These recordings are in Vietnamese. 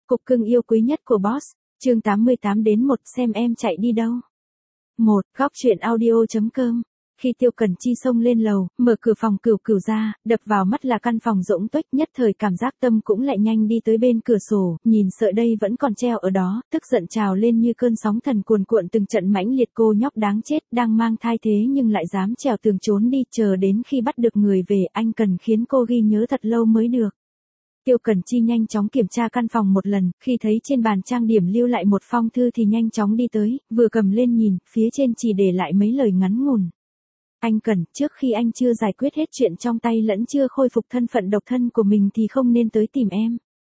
Cục cưng yêu quý nhất của boss, chương 88 đến 1 xem em chạy đi đâu. 1. Góc truyện audio.com. Khi Tiêu Cần Chi xông lên lầu, mở cửa phòng Cửu Cửu ra, đập vào mắt là căn phòng rỗng tuếch, nhất thời cảm giác tâm cũng lại nhanh đi tới bên cửa sổ, nhìn sợi dây vẫn còn treo ở đó, tức giận trào lên như cơn sóng thần cuồn cuộn từng trận mãnh liệt. Cô nhóc đáng chết, đang mang thai thế nhưng lại dám trèo tường trốn đi, chờ đến khi bắt được người về, anh cần khiến cô ghi nhớ thật lâu mới được. Tiêu Cần Chi nhanh chóng kiểm tra căn phòng một lần, khi thấy trên bàn trang điểm lưu lại một phong thư thì nhanh chóng đi tới, vừa cầm lên nhìn, phía trên chỉ để lại mấy lời ngắn ngủn. Anh Cần, trước khi anh chưa giải quyết hết chuyện trong tay lẫn chưa khôi phục thân phận độc thân của mình thì không nên tới tìm em.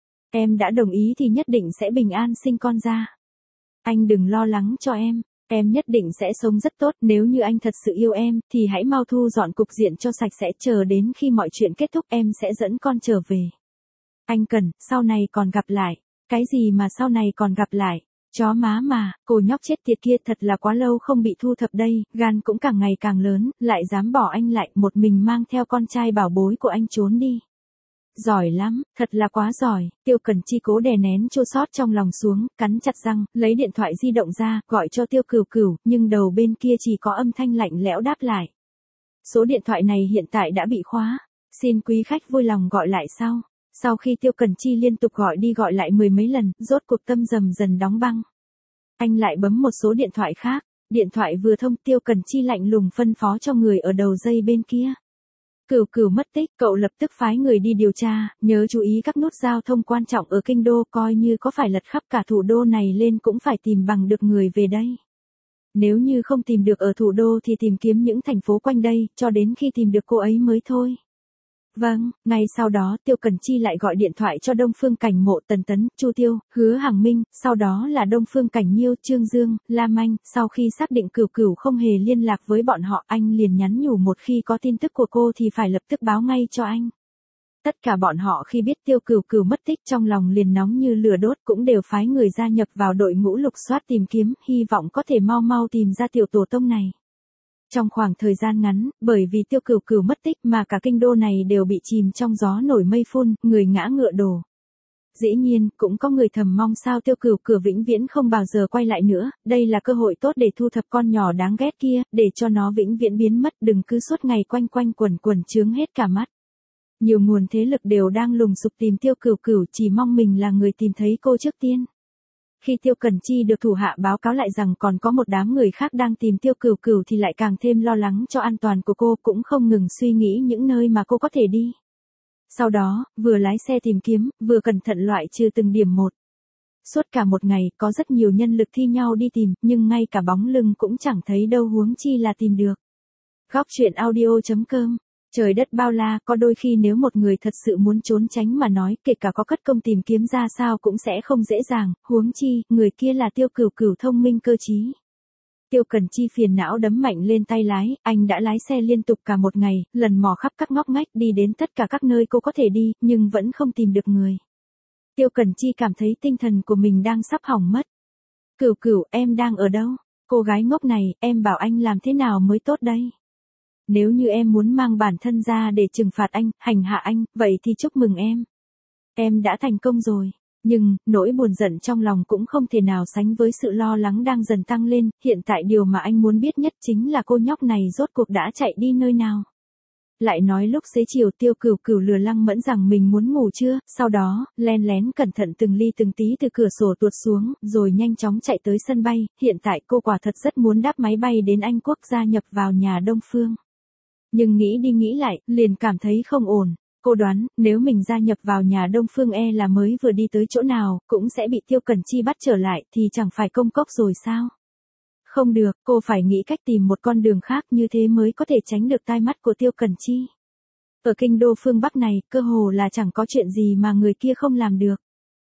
Em đã đồng ý thì nhất định sẽ bình an sinh con ra. Anh đừng lo lắng cho em nhất định sẽ sống rất tốt, nếu như anh thật sự yêu em, thì hãy mau thu dọn cục diện cho sạch sẽ, chờ đến khi mọi chuyện kết thúc em sẽ dẫn con trở về. Anh Cần, sau này còn gặp lại. Cái gì mà sau này còn gặp lại? Chó má mà, cô nhóc chết tiệt kia thật là quá lâu không bị thu thập đây, gan cũng càng ngày càng lớn, lại dám bỏ anh lại, một mình mang theo con trai bảo bối của anh trốn đi. Giỏi lắm, thật là quá giỏi. Tiêu Cần Chi cố đè nén chua xót trong lòng xuống, cắn chặt răng, lấy điện thoại di động ra, gọi cho Tiêu Cửu Cửu, nhưng đầu bên kia chỉ có âm thanh lạnh lẽo đáp lại. Số điện thoại này hiện tại đã bị khóa, xin quý khách vui lòng gọi lại sau. Sau khi Tiêu Cần Chi liên tục gọi đi gọi lại mười mấy lần, rốt cuộc tâm dần dần đóng băng. Anh lại bấm một số điện thoại khác, điện thoại vừa thông, Tiêu Cần Chi lạnh lùng phân phó cho người ở đầu dây bên kia. Cửu Cửu mất tích, cậu lập tức phái người đi điều tra, nhớ chú ý các nút giao thông quan trọng ở kinh đô, coi như có phải lật khắp cả thủ đô này lên cũng phải tìm bằng được người về đây. Nếu như không tìm được ở thủ đô thì tìm kiếm những thành phố quanh đây, cho đến khi tìm được cô ấy mới thôi. Vâng, ngay sau đó Tiêu Cần Chi lại gọi điện thoại cho Đông Phương Cảnh Mộ, Tần Tấn, Chu Tiêu, Hứa Hằng Minh, sau đó là Đông Phương Cảnh Nhiêu, Trương Dương, Lam Anh, sau khi xác định Cửu Cửu không hề liên lạc với bọn họ, anh liền nhắn nhủ một khi có tin tức của cô thì phải lập tức báo ngay cho anh. Tất cả bọn họ khi biết Tiêu Cửu Cửu mất tích trong lòng liền nóng như lửa đốt, cũng đều phái người gia nhập vào đội ngũ lục soát tìm kiếm, hy vọng có thể mau mau tìm ra tiểu tổ tông này. Trong khoảng thời gian ngắn, bởi vì Tiêu Cửu Cửu mất tích mà cả kinh đô này đều bị chìm trong gió nổi mây phun, người ngã ngựa đổ. Dĩ nhiên, cũng có người thầm mong sao Tiêu Cửu Cửu vĩnh viễn không bao giờ quay lại nữa, đây là cơ hội tốt để thu thập con nhỏ đáng ghét kia, để cho nó vĩnh viễn biến mất, đừng cứ suốt ngày quanh quanh quẩn quẩn chướng hết cả mắt. Nhiều nguồn thế lực đều đang lùng sục tìm Tiêu Cửu Cửu, chỉ mong mình là người tìm thấy cô trước tiên. Khi Tiêu Cần Chi được thủ hạ báo cáo lại rằng còn có một đám người khác đang tìm Tiêu Cửu Cửu thì lại càng thêm lo lắng cho an toàn của cô, cũng không ngừng suy nghĩ những nơi mà cô có thể đi. Sau đó, vừa lái xe tìm kiếm, vừa cẩn thận loại trừ từng điểm một. Suốt cả một ngày, có rất nhiều nhân lực thi nhau đi tìm, nhưng ngay cả bóng lưng cũng chẳng thấy đâu, huống chi là tìm được. Góc truyện audio.com. Trời đất bao la, có đôi khi nếu một người thật sự muốn trốn tránh mà nói, kể cả có cất công tìm kiếm ra sao cũng sẽ không dễ dàng, huống chi, người kia là Tiêu Cửu Cửu thông minh cơ trí. Tiêu Cần Chi phiền não đấm mạnh lên tay lái, anh đã lái xe liên tục cả một ngày, lần mò khắp các ngóc ngách đi đến tất cả các nơi cô có thể đi, nhưng vẫn không tìm được người. Tiêu Cần Chi cảm thấy tinh thần của mình đang sắp hỏng mất. Cửu Cửu, em đang ở đâu? Cô gái ngốc này, em bảo anh làm thế nào mới tốt đây? Nếu như em muốn mang bản thân ra để trừng phạt anh, hành hạ anh, vậy thì chúc mừng em. Em đã thành công rồi. Nhưng, nỗi buồn giận trong lòng cũng không thể nào sánh với sự lo lắng đang dần tăng lên, hiện tại điều mà anh muốn biết nhất chính là cô nhóc này rốt cuộc đã chạy đi nơi nào. Lại nói lúc xế chiều Tiêu Cửu Cửu lừa Lăng Mẫn rằng mình muốn ngủ trưa, sau đó, len lén cẩn thận từng ly từng tí từ cửa sổ tuột xuống, rồi nhanh chóng chạy tới sân bay, hiện tại cô quả thật rất muốn đáp máy bay đến Anh Quốc gia nhập vào nhà Đông Phương. Nhưng nghĩ đi nghĩ lại, liền cảm thấy không ổn. Cô đoán, nếu mình gia nhập vào nhà Đông Phương là mới vừa đi tới chỗ nào, cũng sẽ bị Tiêu Cần Chi bắt trở lại, thì chẳng phải công cốc rồi sao? Không được, cô phải nghĩ cách tìm một con đường khác, như thế mới có thể tránh được tai mắt của Tiêu Cần Chi. Ở kinh đô phương Bắc này, cơ hồ là chẳng có chuyện gì mà người kia không làm được.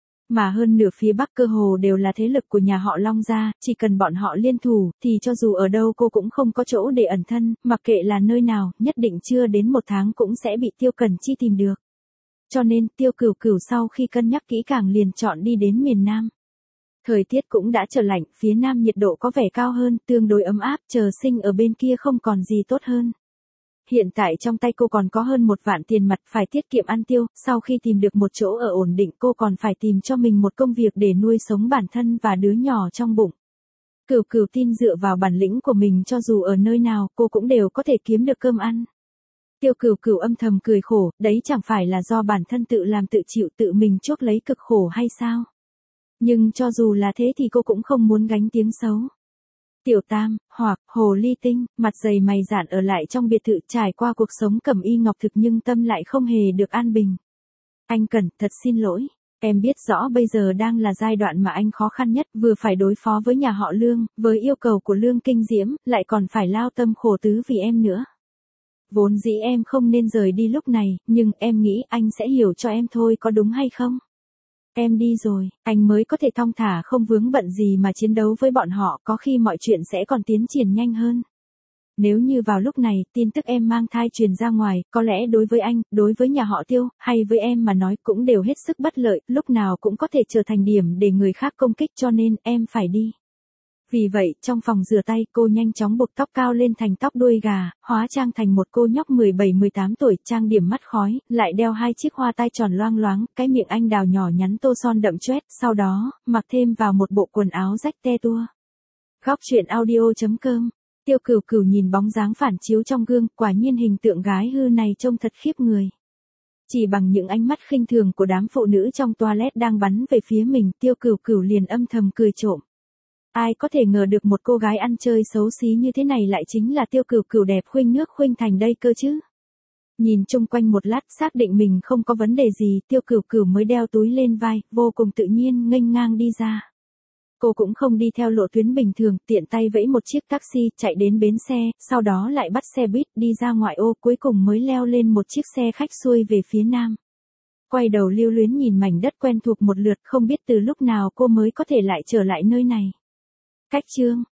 Mà hơn nửa phía Bắc cơ hồ đều là thế lực của nhà họ Long gia, chỉ cần bọn họ liên thủ, thì cho dù ở đâu cô cũng không có chỗ để ẩn thân, mặc kệ là nơi nào, nhất định chưa đến một tháng cũng sẽ bị Tiêu Cần Chi tìm được. Cho nên, Tiêu Cửu Cửu sau khi cân nhắc kỹ càng liền chọn đi đến miền Nam. Thời tiết cũng đã trở lạnh, phía Nam nhiệt độ có vẻ cao hơn, tương đối ấm áp, chờ sinh ở bên kia không còn gì tốt hơn. hiện tại trong tay cô còn có hơn 1 vạn tiền mặt phải tiết kiệm ăn tiêu, sau khi tìm được một chỗ ở ổn định cô còn phải tìm cho mình một công việc để nuôi sống bản thân và đứa nhỏ trong bụng. Cửu Cửu tin dựa vào bản lĩnh của mình cho dù ở nơi nào cô cũng đều có thể kiếm được cơm ăn. Tiêu Cửu Cửu âm thầm cười khổ, đấy chẳng phải là do bản thân tự làm tự chịu tự mình chuốc lấy cực khổ hay sao? Nhưng cho dù là thế thì cô cũng không muốn gánh tiếng xấu. Tiểu Tam, hoặc Hồ Ly Tinh, mặt dày mày dạn ở lại trong biệt thự trải qua cuộc sống cẩm y ngọc thực nhưng tâm lại không hề được an bình. Anh Cẩn, thật xin lỗi. Em biết rõ bây giờ đang là giai đoạn mà anh khó khăn nhất, vừa phải đối phó với nhà họ Lương, với yêu cầu của Lương Kinh Diễm, lại còn phải lao tâm khổ tứ vì em nữa. Vốn dĩ em không nên rời đi lúc này, nhưng em nghĩ anh sẽ hiểu cho em thôi, có đúng hay không? Em đi rồi, anh mới có thể thong thả không vướng bận gì mà chiến đấu với bọn họ, có khi mọi chuyện sẽ còn tiến triển nhanh hơn. Nếu như vào lúc này, tin tức em mang thai truyền ra ngoài, có lẽ đối với anh, đối với nhà họ Tiêu, hay với em mà nói cũng đều hết sức bất lợi, lúc nào cũng có thể trở thành điểm để người khác công kích cho nên em phải đi. Vì vậy, trong phòng rửa tay cô nhanh chóng buộc tóc cao lên thành tóc đuôi gà, hóa trang thành một cô nhóc 17-18 tuổi, trang điểm mắt khói, lại đeo 2 chiếc hoa tai tròn loang loáng, cái miệng anh đào nhỏ nhắn tô son đậm chét, sau đó, mặc thêm vào một bộ quần áo rách te tua. Góc truyện audio.com. Tiêu Cửu Cửu nhìn bóng dáng phản chiếu trong gương, quả nhiên hình tượng gái hư này trông thật khiếp người. Chỉ bằng những ánh mắt khinh thường của đám phụ nữ trong toilet đang bắn về phía mình, Tiêu Cửu Cửu liền âm thầm cười trộm. Ai có thể ngờ được một cô gái ăn chơi xấu xí như thế này lại chính là Tiêu Cửu Cửu đẹp khuynh nước khuynh thành đây cơ chứ. Nhìn chung quanh một lát xác định mình không có vấn đề gì, Tiêu Cửu Cửu mới đeo túi lên vai, vô cùng tự nhiên nghênh ngang đi ra. Cô cũng không đi theo lộ tuyến bình thường, tiện tay vẫy một chiếc taxi, chạy đến bến xe, sau đó lại bắt xe buýt đi ra ngoại ô, cuối cùng mới leo lên một chiếc xe khách xuôi về phía nam. Quay đầu lưu luyến nhìn mảnh đất quen thuộc một lượt, không biết từ lúc nào cô mới có thể lại trở lại nơi này. Cách chương